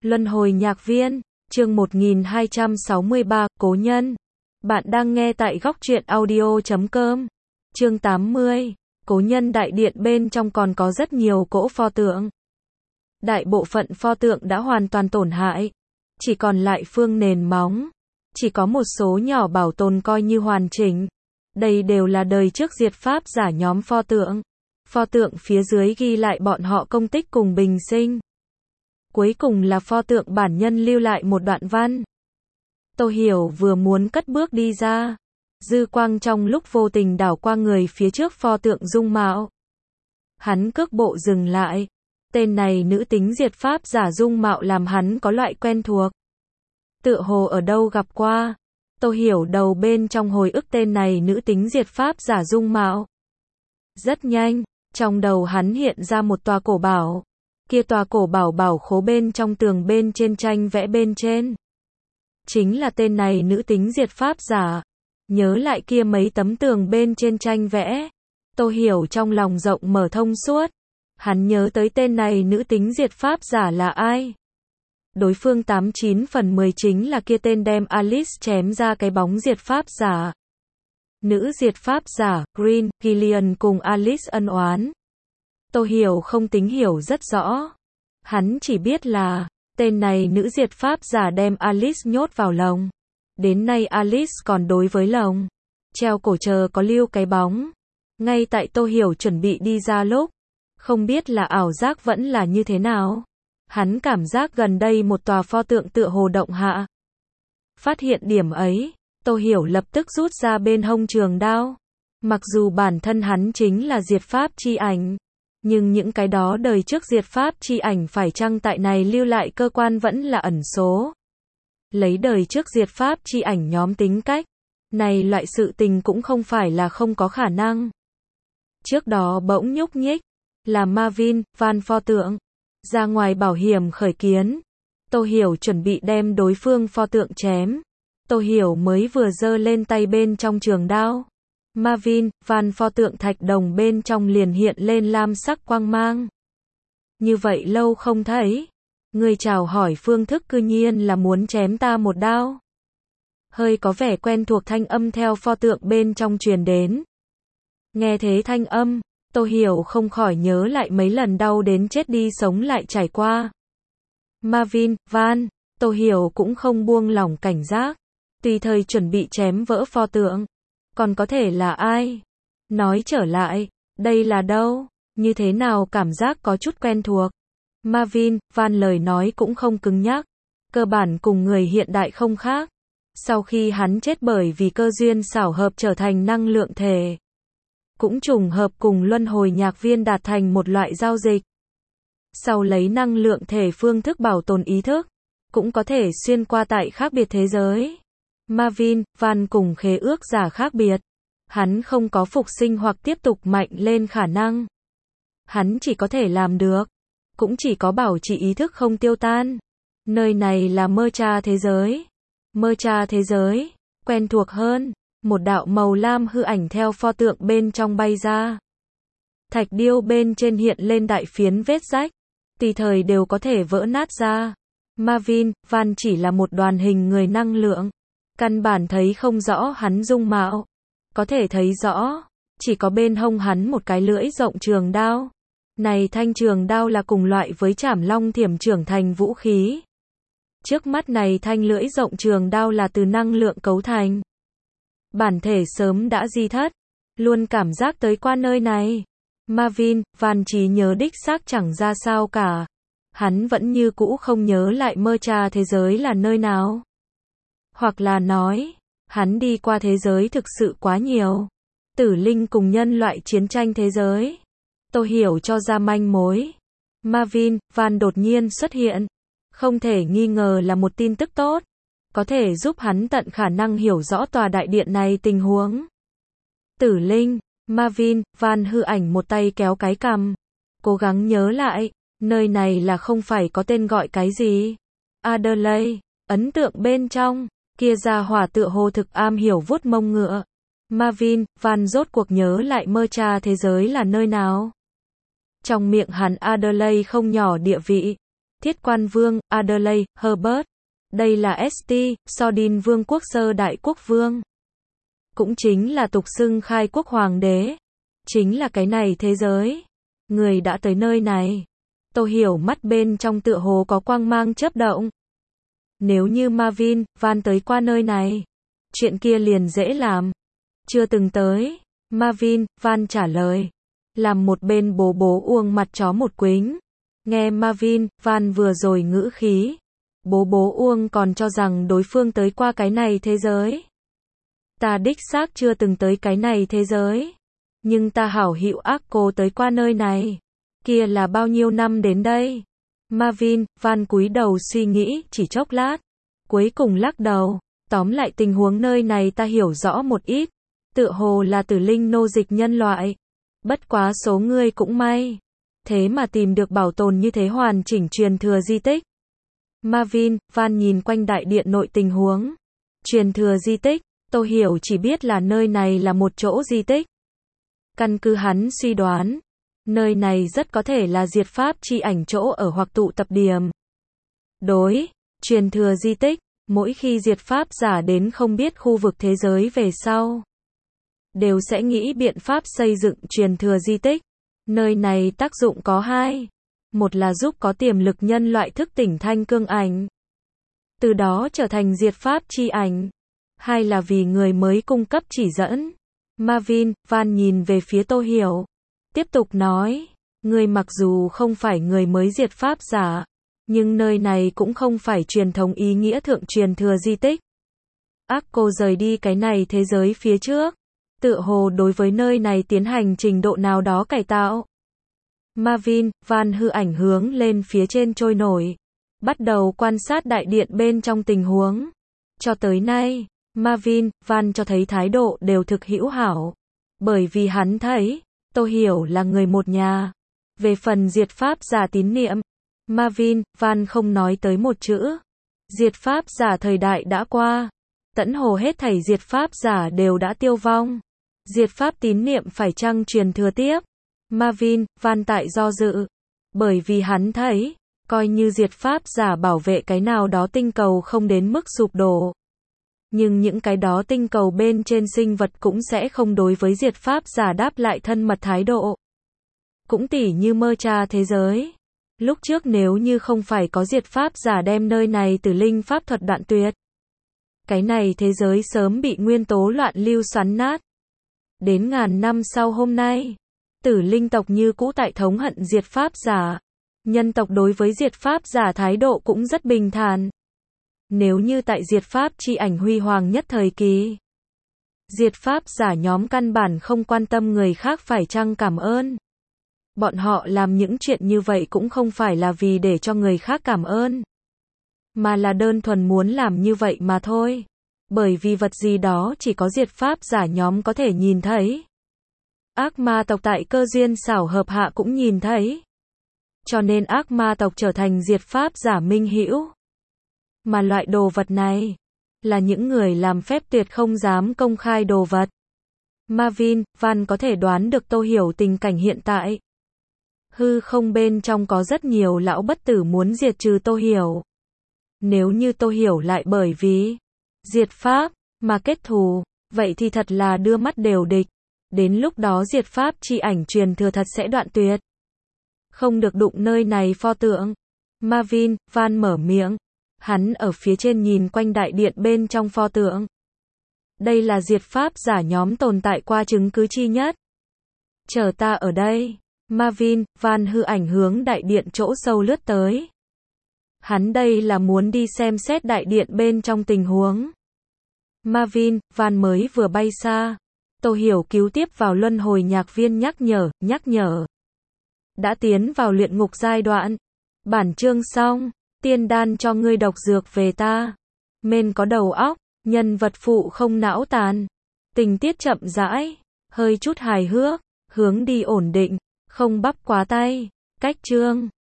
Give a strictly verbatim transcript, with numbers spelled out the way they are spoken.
Luân hồi nhạc viên, chương một nghìn hai trăm sáu mươi ba, Cố nhân. Bạn đang nghe tại góc truyện audio chấm com. Chương tám mươi, Cố nhân đại điện bên trong còn có rất nhiều cỗ pho tượng. Đại bộ phận pho tượng đã hoàn toàn tổn hại, chỉ còn lại phương nền móng, chỉ có một số nhỏ bảo tồn coi như hoàn chỉnh. Đây đều là đời trước diệt pháp giả nhóm pho tượng. Pho tượng phía dưới ghi lại bọn họ công tích cùng bình sinh. Cuối cùng là pho tượng bản nhân lưu lại một đoạn văn. Tô Hiểu vừa muốn cất bước đi ra, dư quang trong lúc vô tình đảo qua người phía trước pho tượng dung mạo. Hắn cước bộ dừng lại. Tên này nữ tính diệt pháp giả dung mạo làm hắn có loại quen thuộc. Tựa hồ ở đâu gặp qua. Tô Hiểu đầu bên trong hồi ức tên này nữ tính diệt pháp giả dung mạo. Rất nhanh, trong đầu hắn hiện ra một tòa cổ bảo. Kia tòa cổ bảo bảo khố bên trong tường bên trên tranh vẽ bên trên. Chính là tên này nữ tính diệt pháp giả. Nhớ lại kia mấy tấm tường bên trên tranh vẽ. Tô Hiểu trong lòng rộng mở thông suốt. Hắn nhớ tới tên này nữ tính diệt pháp giả là ai. Đối phương tám chín phần mười chính là kia tên đem Alice chém ra cái bóng diệt pháp giả. Nữ diệt pháp giả, Green, Gillian cùng Alice ân oán. Tô Hiểu không tính hiểu rất rõ. Hắn chỉ biết là, tên này nữ diệt pháp giả đem Alice nhốt vào lồng. Đến nay Alice còn đối với lồng treo cổ chờ có lưu cái bóng. Ngay tại Tô Hiểu chuẩn bị đi ra lúc, không biết là ảo giác vẫn là như thế nào. Hắn cảm giác gần đây một tòa pho tượng tựa hồ động hạ. Phát hiện điểm ấy, Tô Hiểu lập tức rút ra bên hông trường đao. Mặc dù bản thân hắn chính là diệt pháp chi ảnh, nhưng những cái đó đời trước diệt pháp chi ảnh phải chăng tại này lưu lại cơ quan vẫn là ẩn số. Lấy đời trước diệt pháp chi ảnh nhóm tính cách, này loại sự tình cũng không phải là không có khả năng. Trước đó bỗng nhúc nhích, là Marvin, Van pho tượng. Ra ngoài bảo hiểm khởi kiến. Tô Hiểu chuẩn bị đem đối phương pho tượng chém. Tô Hiểu mới vừa giơ lên tay bên trong trường đao. Marvin, Van pho tượng thạch đồng bên trong liền hiện lên lam sắc quang mang. Như vậy lâu không thấy. Người chào hỏi phương thức cư nhiên là muốn chém ta một đao. Hơi có vẻ quen thuộc thanh âm theo pho tượng bên trong truyền đến. Nghe thế thanh âm, Tô Hiểu không khỏi nhớ lại mấy lần đau đến chết đi sống lại trải qua. Marvin, Van, Tô Hiểu cũng không buông lỏng cảnh giác. Tùy thời chuẩn bị chém vỡ pho tượng. Còn có thể là ai? Nói trở lại, đây là đâu? Như thế nào cảm giác có chút quen thuộc? Marvin, Van lời nói cũng không cứng nhắc. Cơ bản cùng người hiện đại không khác. Sau khi hắn chết bởi vì cơ duyên xảo hợp trở thành năng lượng thể. Cũng trùng hợp cùng luân hồi nhạc viên đạt thành một loại giao dịch. Sau lấy năng lượng thể phương thức bảo tồn ý thức, cũng có thể xuyên qua tại khác biệt thế giới. Marvin, Van cùng khế ước giả khác biệt. Hắn không có phục sinh hoặc tiếp tục mạnh lên khả năng. Hắn chỉ có thể làm được, cũng chỉ có bảo trì ý thức không tiêu tan. Nơi này là mơ tra thế giới. Mơ tra thế giới, quen thuộc hơn. Một đạo màu lam hư ảnh theo pho tượng bên trong bay ra. Thạch điêu bên trên hiện lên đại phiến vết rách. Tùy thời đều có thể vỡ nát ra. Marvin, Van chỉ là một đoàn hình người năng lượng. Căn bản thấy không rõ hắn dung mạo. Có thể thấy rõ, chỉ có bên hông hắn một cái lưỡi rộng trường đao. Này thanh trường đao là cùng loại với trảm long thiểm trưởng thành vũ khí. Trước mắt này thanh lưỡi rộng trường đao là từ năng lượng cấu thành. Bản thể sớm đã di thất, luôn cảm giác tới qua nơi này. Marvin, Van trí nhớ đích xác chẳng ra sao cả. Hắn vẫn như cũ không nhớ lại mơ tra thế giới là nơi nào. Hoặc là nói, hắn đi qua thế giới thực sự quá nhiều. Tử linh cùng nhân loại chiến tranh thế giới. Tô Hiểu cho ra manh mối. Marvin, Van đột nhiên xuất hiện. Không thể nghi ngờ là một tin tức tốt. Có thể giúp hắn tận khả năng hiểu rõ tòa đại điện này tình huống. Tử linh, Marvin, Van hư ảnh một tay kéo cái cằm. Cố gắng nhớ lại, nơi này là không phải có tên gọi cái gì. Adelaide, ấn tượng bên trong, kia ra hỏa tựa hồ thực am hiểu vuốt mông ngựa. Marvin, Van rốt cuộc nhớ lại mơ tra thế giới là nơi nào. Trong miệng hắn Adelaide không nhỏ địa vị. Thiết Quan Vương, Adelaide, Herbert. Đây là ét tê, Sordin Vương quốc sơ đại quốc vương. Cũng chính là tục xưng khai quốc hoàng đế. Chính là cái này thế giới. Người đã tới nơi này. Tôi hiểu mắt bên trong tựa hồ có quang mang chớp động. Nếu như Marvin, Van tới qua nơi này, chuyện kia liền dễ làm. Chưa từng tới. Marvin, Van trả lời. Làm một bên bố bố uông mặt chó một quính. Nghe Marvin, Van vừa rồi ngữ khí. Bố bố uông còn cho rằng đối phương tới qua cái này thế giới. Ta đích xác chưa từng tới cái này thế giới. Nhưng ta hảo hữu ác cô tới qua nơi này. Kia là bao nhiêu năm đến đây? Marvin, Van cúi đầu suy nghĩ, chỉ chốc lát. Cuối cùng lắc đầu. Tóm lại tình huống nơi này ta hiểu rõ một ít. Tựa hồ là tử linh nô dịch nhân loại. Bất quá số ngươi cũng may. Thế mà tìm được bảo tồn như thế hoàn chỉnh truyền thừa di tích. Marvin, Van nhìn quanh đại điện nội tình huống. Truyền thừa di tích, tôi hiểu chỉ biết là nơi này là một chỗ di tích. Căn cứ hắn suy đoán, nơi này rất có thể là diệt pháp chi ảnh chỗ ở hoặc tụ tập điểm. Đối, truyền thừa di tích, mỗi khi diệt pháp giả đến không biết khu vực thế giới về sau, đều sẽ nghĩ biện pháp xây dựng truyền thừa di tích. Nơi này tác dụng có hai. Một là giúp có tiềm lực nhân loại thức tỉnh thanh cương ảnh, từ đó trở thành diệt pháp chi ảnh. Hai là vì người mới cung cấp chỉ dẫn. Marvin, Van nhìn về phía Tô Hiểu. Tiếp tục nói, người mặc dù không phải người mới diệt pháp giả, nhưng nơi này cũng không phải truyền thống ý nghĩa thượng truyền thừa di tích. Ác cô rời đi cái này thế giới phía trước, tựa hồ đối với nơi này tiến hành trình độ nào đó cải tạo. Marvin, Van hư ảnh hướng lên phía trên trôi nổi, bắt đầu quan sát đại điện bên trong tình huống. Cho tới nay, Marvin, Van cho thấy thái độ đều thực hữu hảo, bởi vì hắn thấy, Tô Hiểu là người một nhà. Về phần diệt pháp giả tín niệm, Marvin, Van không nói tới một chữ. Diệt pháp giả thời đại đã qua, tẫn hồ hết thảy diệt pháp giả đều đã tiêu vong. Diệt pháp tín niệm phải chăng truyền thừa tiếp? Marvin, Van tại do dự, bởi vì hắn thấy, coi như diệt pháp giả bảo vệ cái nào đó tinh cầu không đến mức sụp đổ, nhưng những cái đó tinh cầu bên trên sinh vật cũng sẽ không đối với diệt pháp giả đáp lại thân mật thái độ. Cũng tỉ như mơ cha thế giới. Lúc trước nếu như không phải có diệt pháp giả đem nơi này từ linh pháp thuật đoạn tuyệt, cái này thế giới sớm bị nguyên tố loạn lưu xoắn nát. Đến ngàn năm sau hôm nay, tử linh tộc như cũ tại thống hận diệt pháp giả. Nhân tộc đối với diệt pháp giả thái độ cũng rất bình thản. Nếu như tại diệt pháp chi ảnh huy hoàng nhất thời kỳ, diệt pháp giả nhóm căn bản không quan tâm người khác phải chăng cảm ơn. Bọn họ làm những chuyện như vậy cũng không phải là vì để cho người khác cảm ơn, mà là đơn thuần muốn làm như vậy mà thôi. Bởi vì vật gì đó chỉ có diệt pháp giả nhóm có thể nhìn thấy. Ác ma tộc tại cơ duyên xảo hợp hạ cũng nhìn thấy. Cho nên ác ma tộc trở thành diệt pháp giả minh hữu. Mà loại đồ vật này, là những người làm phép tuyệt không dám công khai đồ vật. Marvin, Van có thể đoán được Tô Hiểu tình cảnh hiện tại. Hư không bên trong có rất nhiều lão bất tử muốn diệt trừ Tô Hiểu. Nếu như Tô Hiểu lại bởi vì diệt pháp mà kết thù, vậy thì thật là đưa mắt đều địch. Đến lúc đó diệt pháp chi ảnh truyền thừa thật sẽ đoạn tuyệt. Không được đụng nơi này pho tượng. Marvin, Van mở miệng. Hắn ở phía trên nhìn quanh đại điện bên trong pho tượng. Đây là diệt pháp giả nhóm tồn tại qua chứng cứ chi nhất. Chờ ta ở đây. Marvin, Van hư ảnh hướng đại điện chỗ sâu lướt tới. Hắn đây là muốn đi xem xét đại điện bên trong tình huống. Marvin, Van mới vừa bay xa. Tô Hiểu cứu tiếp vào luân hồi nhạc viên nhắc nhở, nhắc nhở. Đã tiến vào luyện ngục giai đoạn. Bản chương xong. Tiên đan cho ngươi độc dược về ta. Mên có đầu óc, nhân vật phụ không não tàn. Tình tiết chậm rãi, hơi chút hài hước, hướng đi ổn định, không bắp quá tay. Cách chương